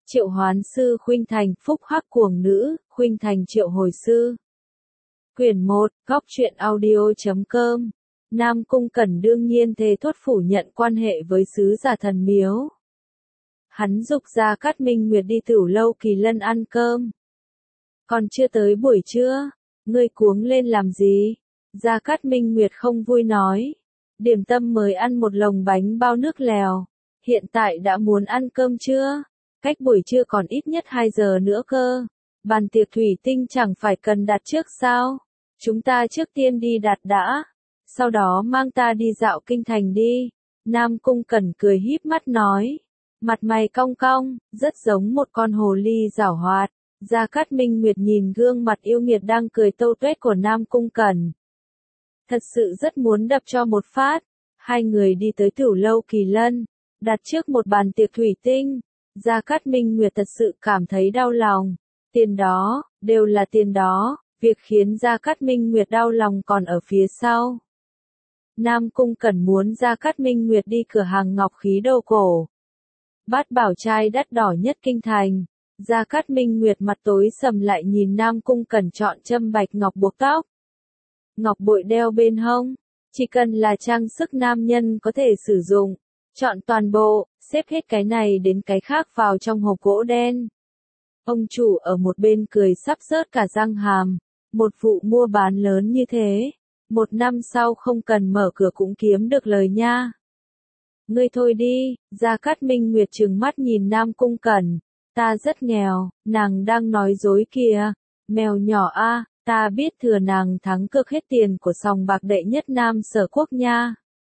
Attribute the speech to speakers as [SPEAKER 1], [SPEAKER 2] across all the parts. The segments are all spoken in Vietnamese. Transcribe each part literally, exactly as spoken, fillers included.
[SPEAKER 1] Triệu hoán sư khuynh thành, phúc hắc cuồng nữ, khuynh thành triệu hồi sư. Quyển một, góc truyện audio.com. Nam Cung Cẩn đương nhiên thề thốt phủ nhận quan hệ với sứ giả thần miếu. Hắn dục Gia Cát Minh Nguyệt đi Tửu Lâu Kỳ Lân ăn cơm. Còn chưa tới buổi trưa, ngươi cuống lên làm gì? Gia Cát Minh Nguyệt không vui nói. Điểm tâm mới ăn một lồng bánh bao nước lèo. Hiện tại đã muốn ăn cơm chưa? Cách buổi trưa còn ít nhất hai giờ nữa cơ. Bàn tiệc thủy tinh chẳng phải cần đặt trước sao? Chúng ta trước tiên đi đặt đã. Sau đó mang ta đi dạo kinh thành đi. Nam Cung Cẩn cười híp mắt nói. Mặt mày cong cong, rất giống một con hồ ly giảo hoạt. Gia Cát Minh Nguyệt nhìn gương mặt yêu nghiệt đang cười tâu tuét của Nam Cung Cẩn. Thật sự rất muốn đập cho một phát. Hai người đi tới Tửu Lâu Kỳ Lân, đặt trước một bàn tiệc thủy tinh. Gia Cát Minh Nguyệt thật sự cảm thấy đau lòng. Tiền đó, đều là tiền đó, việc khiến Gia Cát Minh Nguyệt đau lòng còn ở phía sau. Nam Cung Cẩn muốn Gia Cát Minh Nguyệt đi cửa hàng ngọc khí đồ cổ. Bát bảo trai đắt đỏ nhất kinh thành. Gia Cát Minh Nguyệt mặt tối sầm lại nhìn Nam Cung Cẩn chọn châm bạch ngọc buộc tóc. Ngọc bội đeo bên hông, chỉ cần là trang sức nam nhân có thể sử dụng. Chọn toàn bộ, xếp hết cái này đến cái khác vào trong hộp gỗ đen. Ông chủ ở một bên cười sắp rớt cả răng hàm. Một vụ mua bán lớn như thế, một năm sau không cần mở cửa cũng kiếm được lời nha. Ngươi thôi đi, Gia Cát Minh Nguyệt trừng mắt nhìn Nam Cung Cẩn. Ta rất nghèo, nàng đang nói dối kìa. Mèo nhỏ a, ta biết thừa nàng thắng cược hết tiền của sòng bạc đệ nhất Nam Sở Quốc nha.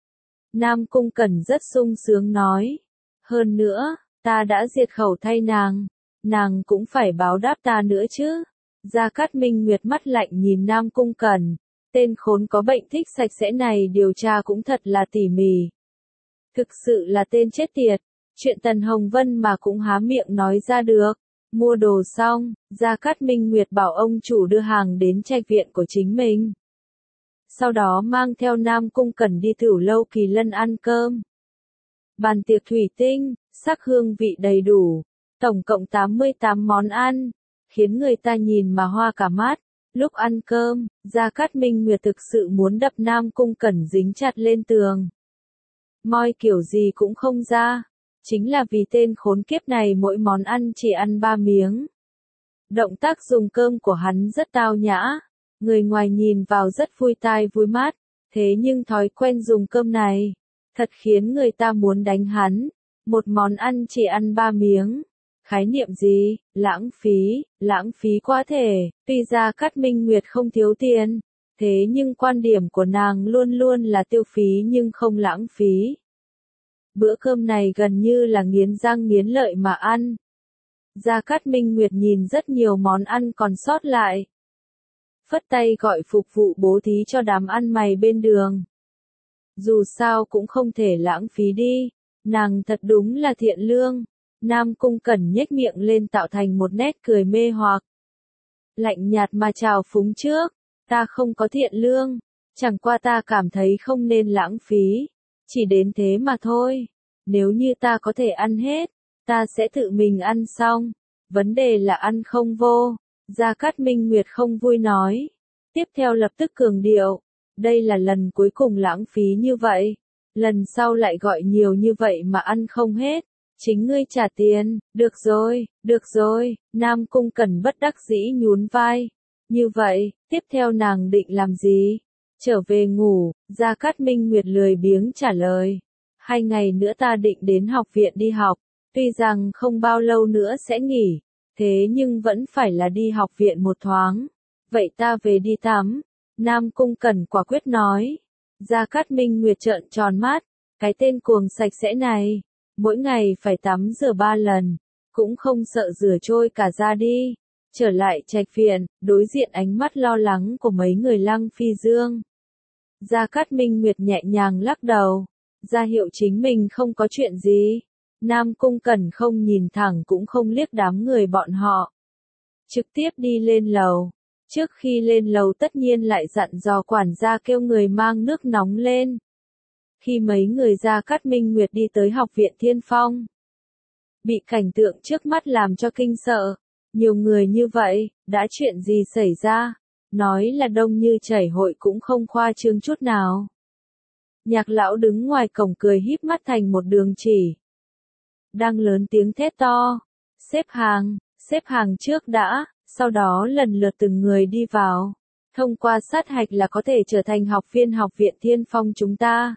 [SPEAKER 1] Nam Cung Cẩn rất sung sướng nói. Hơn nữa, ta đã diệt khẩu thay nàng. Nàng cũng phải báo đáp ta nữa chứ. Gia Cát Minh Nguyệt mắt lạnh nhìn Nam Cung Cẩn. Tên khốn có bệnh thích sạch sẽ này điều tra cũng thật là tỉ mỉ. Thực sự là tên chết tiệt. Chuyện Tần Hồng Vân mà cũng há miệng nói ra được. Mua đồ xong, Gia Cát Minh Nguyệt bảo ông chủ đưa hàng đến trạch viện của chính mình. Sau đó mang theo Nam Cung Cẩn đi Tửu Lâu Kỳ Lân ăn cơm. Bàn tiệc thủy tinh, sắc hương vị đầy đủ, tổng cộng tám mươi tám món ăn, khiến người ta nhìn mà hoa cả mắt. Lúc ăn cơm, Gia Cát Minh Nguyệt thực sự muốn đập Nam Cung Cẩn dính chặt lên tường. Moi kiểu gì cũng không ra, chính là vì tên khốn kiếp này mỗi món ăn chỉ ăn ba miếng. Động tác dùng cơm của hắn rất tao nhã. Người ngoài nhìn vào rất vui tai vui mắt, thế nhưng thói quen dùng cơm này, thật khiến người ta muốn đánh hắn. Một món ăn chỉ ăn ba miếng. Khái niệm gì? Lãng phí, lãng phí quá thể. Tuy Gia Cát Minh Nguyệt không thiếu tiền, thế nhưng quan điểm của nàng luôn luôn là tiêu phí nhưng không lãng phí. Bữa cơm này gần như là nghiến răng nghiến lợi mà ăn. Gia Cát Minh Nguyệt nhìn rất nhiều món ăn còn sót lại. Phất tay gọi phục vụ bố thí cho đám ăn mày bên đường. Dù sao cũng không thể lãng phí đi, nàng thật đúng là thiện lương. Nam Cung Cẩn nhếch miệng lên tạo thành một nét cười mê hoặc. Lạnh nhạt mà chào phúng trước, ta không có thiện lương, chẳng qua ta cảm thấy không nên lãng phí, chỉ đến thế mà thôi. Nếu như ta có thể ăn hết, ta sẽ tự mình ăn xong, vấn đề là ăn không vô. Gia Cát Minh Nguyệt không vui nói. Tiếp theo lập tức cường điệu. Đây là lần cuối cùng lãng phí như vậy. Lần sau lại gọi nhiều như vậy mà ăn không hết. Chính ngươi trả tiền. Được rồi, được rồi. Nam Cung Cẩn bất đắc dĩ nhún vai. Như vậy, tiếp theo nàng định làm gì? Trở về ngủ. Gia Cát Minh Nguyệt lười biếng trả lời. Hai ngày nữa ta định đến học viện đi học. Tuy rằng không bao lâu nữa sẽ nghỉ. Thế nhưng vẫn phải là đi học viện một thoáng. Vậy ta về đi tắm. Nam Cung Cẩn quả quyết nói. Gia Cát Minh Nguyệt trợn tròn mắt. Cái tên cuồng sạch sẽ này. Mỗi ngày phải tắm rửa ba lần. Cũng không sợ rửa trôi cả da đi. Trở lại trạch viện, đối diện ánh mắt lo lắng của mấy người Lăng Phi Dương. Gia Cát Minh Nguyệt nhẹ nhàng lắc đầu. Ra hiệu chính mình không có chuyện gì. Nam Cung Cẩn không nhìn thẳng cũng không liếc đám người bọn họ. Trực tiếp đi lên lầu. Trước khi lên lầu tất nhiên lại dặn dò quản gia kêu người mang nước nóng lên. Khi mấy người Gia Cát Minh Nguyệt đi tới học viện Thiên Phong, bị cảnh tượng trước mắt làm cho kinh sợ. Nhiều người như vậy, đã chuyện gì xảy ra? Nói là đông như chảy hội cũng không khoa trương chút nào. Nhạc lão đứng ngoài cổng cười híp mắt thành một đường chỉ. Đang lớn tiếng thét to. Xếp hàng, xếp hàng trước đã, sau đó lần lượt từng người đi vào. Thông qua sát hạch là có thể trở thành học viên học viện Thiên Phong chúng ta.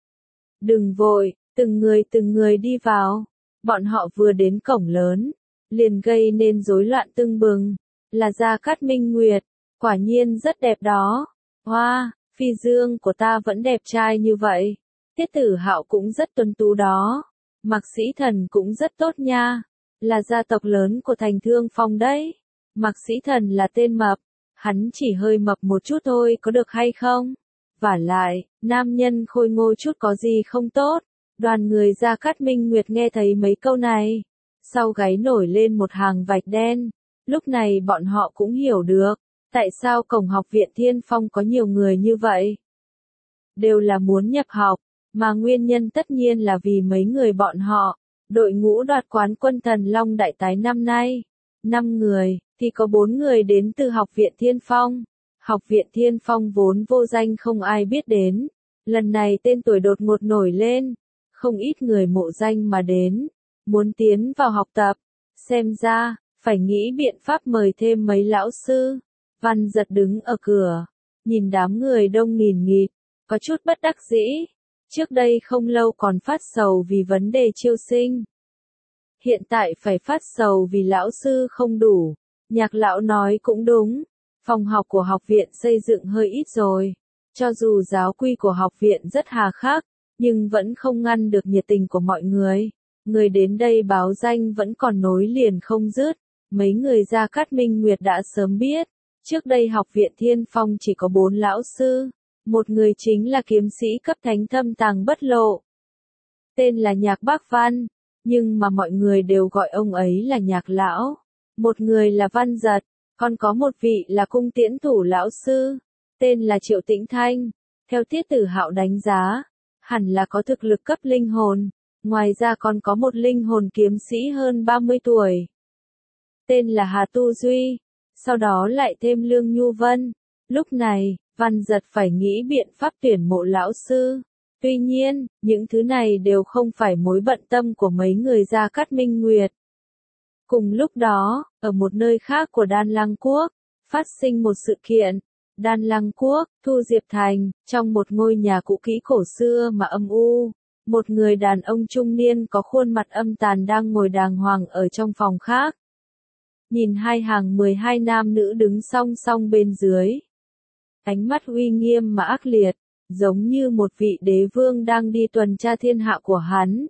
[SPEAKER 1] Đừng vội, từng người từng người đi vào. Bọn họ vừa đến cổng lớn, liền gây nên rối loạn tưng bừng. Là Gia Cát Minh Nguyệt, quả nhiên rất đẹp đó. Hoa, wow, phi dương của ta vẫn đẹp trai như vậy. Tiết Tử Hạo cũng rất tuấn tú đó. Mạc Sĩ Thần cũng rất tốt nha. Là gia tộc lớn của thành Thương Phong đấy. Mạc Sĩ Thần là tên mập. Hắn chỉ hơi mập một chút thôi có được hay không? Vả lại, nam nhân khôi ngô chút có gì không tốt? Đoàn người Gia Cát Minh Nguyệt nghe thấy mấy câu này. Sau gáy nổi lên một hàng vạch đen. Lúc này bọn họ cũng hiểu được. Tại sao cổng học viện Thiên Phong có nhiều người như vậy? Đều là muốn nhập học. Mà nguyên nhân tất nhiên là vì mấy người bọn họ. Đội ngũ đoạt quán quân Thần Long Đại Tái năm nay. năm người, thì có bốn người đến từ học viện Thiên Phong. Học viện Thiên Phong vốn vô danh không ai biết đến. Lần này tên tuổi đột ngột nổi lên. Không ít người mộ danh mà đến. Muốn tiến vào học tập. Xem ra, phải nghĩ biện pháp mời thêm mấy lão sư. Văn Giật đứng ở cửa. Nhìn đám người đông nghìn nghịt. Có chút bất đắc dĩ. Trước đây không lâu còn phát sầu vì vấn đề chiêu sinh. Hiện tại phải phát sầu vì lão sư không đủ. Nhạc lão nói cũng đúng. Phòng học của học viện xây dựng hơi ít rồi. Cho dù giáo quy của học viện rất hà khắc, nhưng vẫn không ngăn được nhiệt tình của mọi người. Người đến đây báo danh vẫn còn nối liền không dứt. Mấy người Gia Cát Minh Nguyệt đã sớm biết. Trước đây học viện Thiên Phong chỉ có bốn lão sư. Một người chính là kiếm sĩ cấp thánh thâm tàng bất lộ. Tên là Nhạc Bác Văn, nhưng mà mọi người đều gọi ông ấy là Nhạc Lão. Một người là Văn Giật, còn có một vị là cung tiễn thủ lão sư, tên là Triệu Tĩnh Thanh. Theo Tiết Tử Hạo đánh giá, hẳn là có thực lực cấp linh hồn. Ngoài ra còn có một linh hồn kiếm sĩ hơn ba mươi tuổi. Tên là Hà Tu Duy, sau đó lại thêm Lương Nhu Vân. Lúc này, Văn Giật phải nghĩ biện pháp tuyển mộ lão sư. Tuy nhiên, những thứ này đều không phải mối bận tâm của mấy người Gia Cát Minh Nguyệt. Cùng lúc đó, ở một nơi khác của Đan Lăng Quốc, phát sinh một sự kiện. Đan Lăng Quốc, Thu Diệp Thành, trong một ngôi nhà cũ kỹ cổ xưa mà âm u. Một người đàn ông trung niên có khuôn mặt âm tàn đang ngồi đàng hoàng ở trong phòng khác. Nhìn hai hàng mười hai nam nữ đứng song song bên dưới. Ánh mắt uy nghiêm mà ác liệt, giống như một vị đế vương đang đi tuần tra thiên hạ của hắn.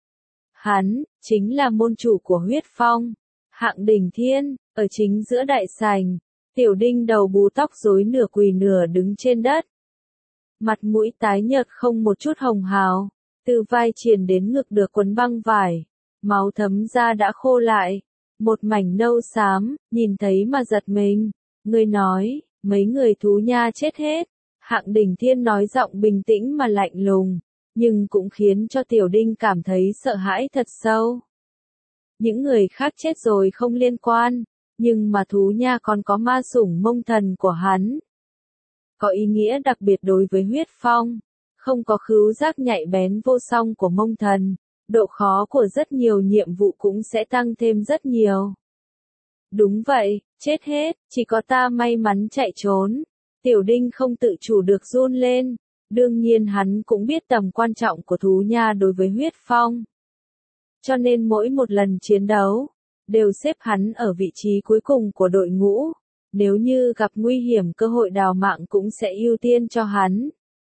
[SPEAKER 1] Hắn, chính là môn chủ của huyết phong, Hạng Đỉnh Thiên, ở chính giữa đại sảnh. Tiểu Đinh đầu bù tóc rối nửa quỳ nửa đứng trên đất. Mặt mũi tái nhợt không một chút hồng hào, từ vai triển đến ngực được quấn băng vải, máu thấm ra đã khô lại, một mảnh nâu xám, nhìn thấy mà giật mình. Người nói, mấy người thú nha chết hết. Hạng Đỉnh Thiên nói giọng bình tĩnh mà lạnh lùng, nhưng cũng khiến cho Tiểu Đinh cảm thấy sợ hãi thật sâu. Những người khác chết rồi không liên quan, nhưng mà thú nha còn có ma sủng mông thần của hắn. Có ý nghĩa đặc biệt đối với huyết phong, không có khứu giác nhạy bén vô song của mông thần, độ khó của rất nhiều nhiệm vụ cũng sẽ tăng thêm rất nhiều. Đúng vậy, chết hết, chỉ có ta may mắn chạy trốn. Tiểu Đinh không tự chủ được run lên, đương nhiên hắn cũng biết tầm quan trọng của thú nha đối với huyết phong. Cho nên mỗi một lần chiến đấu, đều xếp hắn ở vị trí cuối cùng của đội ngũ. Nếu như gặp nguy hiểm cơ hội đào mạng cũng sẽ ưu tiên cho hắn.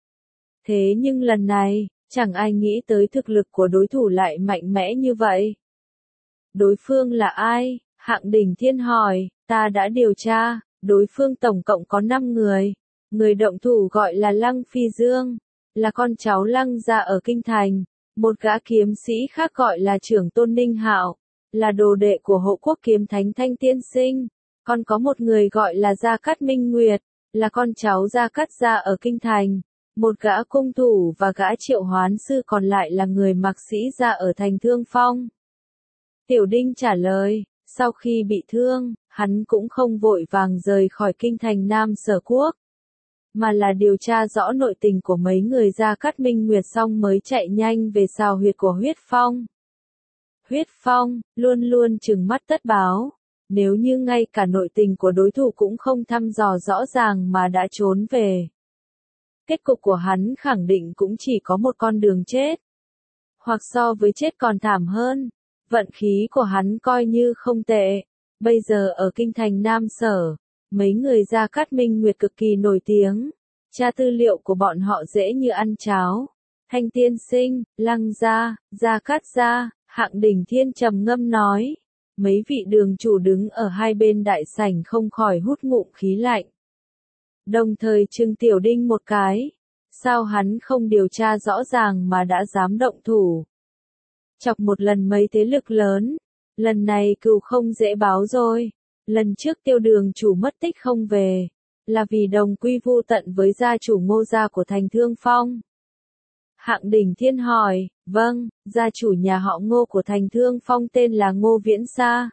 [SPEAKER 1] Thế nhưng lần này, chẳng ai nghĩ tới thực lực của đối thủ lại mạnh mẽ như vậy. Đối phương là ai? Hạng Đỉnh Thiên hỏi, ta đã điều tra, đối phương tổng cộng có năm người. Người động thủ gọi là Lăng Phi Dương, là con cháu Lăng gia ở Kinh Thành. Một gã kiếm sĩ khác gọi là Trưởng Tôn Ninh Hạo, là đồ đệ của Hộ Quốc Kiếm Thánh Thanh Tiên Sinh. Còn có một người gọi là Gia Cát Minh Nguyệt, là con cháu Gia Cát gia ở Kinh Thành. Một gã cung thủ và gã triệu hoán sư còn lại là người Mạc Sĩ gia ở thành Thương Phong. Tiểu Đinh trả lời, sau khi bị thương, hắn cũng không vội vàng rời khỏi kinh thành Nam Sở Quốc, mà là điều tra rõ nội tình của mấy người Gia Cát Minh Nguyệt xong mới chạy nhanh về sào huyệt của Huyết Phong. Huyết Phong, luôn luôn trừng mắt tất báo, nếu như ngay cả nội tình của đối thủ cũng không thăm dò rõ ràng mà đã trốn về. Kết cục của hắn khẳng định cũng chỉ có một con đường chết. Hoặc so với chết còn thảm hơn, vận khí của hắn coi như không tệ. Bây giờ ở kinh thành Nam Sở, mấy người Gia Cát Minh Nguyệt cực kỳ nổi tiếng. Tra tư liệu của bọn họ dễ như ăn cháo. Thanh Tiên Sinh, Lăng Gia, Gia Cát Gia, Hạng Đỉnh Thiên trầm ngâm nói. Mấy vị đường chủ đứng ở hai bên đại sảnh không khỏi hút ngụm khí lạnh. Đồng thời trừng Tiểu Đinh một cái. Sao hắn không điều tra rõ ràng mà đã dám động thủ? Chọc một lần mấy thế lực lớn. Lần này cừu không dễ báo rồi. Lần trước Tiêu đường chủ mất tích không về. Là vì đồng quy vu tận với gia chủ Ngô gia của thành Thương Phong. Hạng Đỉnh Thiên hỏi, vâng, gia chủ nhà họ Ngô của thành Thương Phong tên là Ngô Viễn Sa.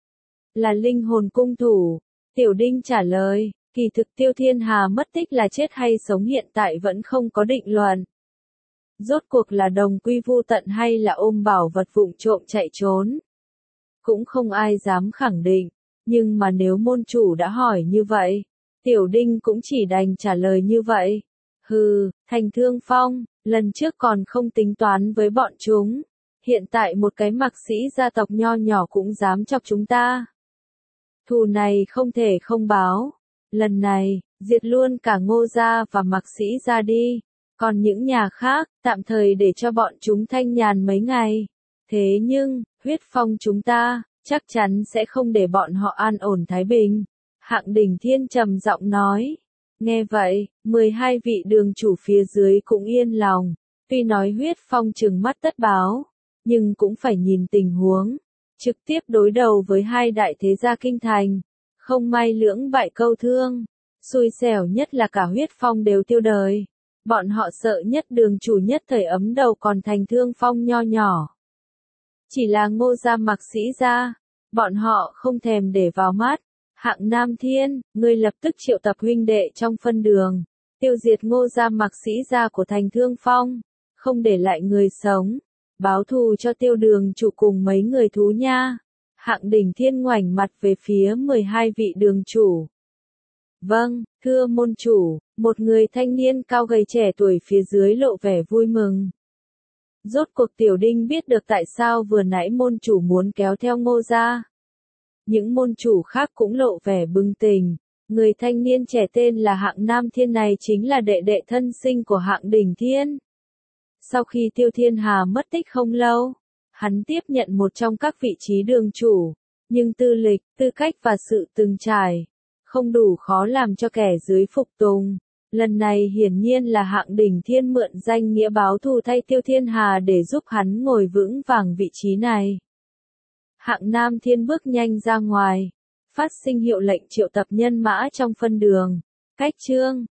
[SPEAKER 1] Là linh hồn cung thủ. Tiểu Đinh trả lời, kỳ thực Tiêu Thiên Hà mất tích là chết hay sống hiện tại vẫn không có định luận. Rốt cuộc là đồng quy vu tận hay là ôm bảo vật vụng trộm chạy trốn. Cũng không ai dám khẳng định, nhưng mà nếu môn chủ đã hỏi như vậy, Tiểu Đinh cũng chỉ đành trả lời như vậy. Hừ, thành Thương Phong, lần trước còn không tính toán với bọn chúng, hiện tại một cái mặc sĩ gia tộc nho nhỏ cũng dám chọc chúng ta. Thù này không thể không báo, lần này, diệt luôn cả Ngô gia và mặc sĩ gia đi, còn những nhà khác, tạm thời để cho bọn chúng thanh nhàn mấy ngày. Thế nhưng, Huyết Phong chúng ta, chắc chắn sẽ không để bọn họ an ổn thái bình. Hạng Đỉnh Thiên trầm giọng nói. Nghe vậy, mười hai vị đường chủ phía dưới cũng yên lòng. Tuy nói Huyết Phong trừng mắt tất báo, nhưng cũng phải nhìn tình huống. Trực tiếp đối đầu với hai đại thế gia kinh thành. Không may lưỡng bại câu thương. Xui xẻo nhất là cả Huyết Phong đều tiêu đời. Bọn họ sợ nhất đường chủ nhất thời ấm đầu còn thành Thương Phong nho nhỏ. Chỉ là Ngô gia mặc sĩ gia, bọn họ không thèm để vào mắt. Hạng Nam Thiên, ngươi lập tức triệu tập huynh đệ trong phân đường, tiêu diệt Ngô gia mặc sĩ gia của thành Thương Phong, không để lại người sống, báo thù cho Tiêu đường chủ cùng mấy người thú nha. Hạng Đỉnh Thiên ngoảnh mặt về phía mười hai vị đường chủ. Vâng, thưa môn chủ, một người thanh niên cao gầy trẻ tuổi phía dưới lộ vẻ vui mừng. Rốt cuộc Tiểu Đinh biết được tại sao vừa nãy môn chủ muốn kéo theo Ngô gia. Những môn chủ khác cũng lộ vẻ bừng tỉnh. Người thanh niên trẻ tên là Hạng Nam Thiên này chính là đệ đệ thân sinh của Hạng Đỉnh Thiên. Sau khi Tiêu Thiên Hà mất tích không lâu, hắn tiếp nhận một trong các vị trí đường chủ, nhưng tư lịch, tư cách và sự từng trải, không đủ khó làm cho kẻ dưới phục tùng. Lần này hiển nhiên là Hạng Đỉnh Thiên mượn danh nghĩa báo thù thay Tiêu Thiên Hà để giúp hắn ngồi vững vàng vị trí này. Hạng Nam Thiên bước nhanh ra ngoài, phát sinh hiệu lệnh triệu tập nhân mã trong phân đường. Cách chương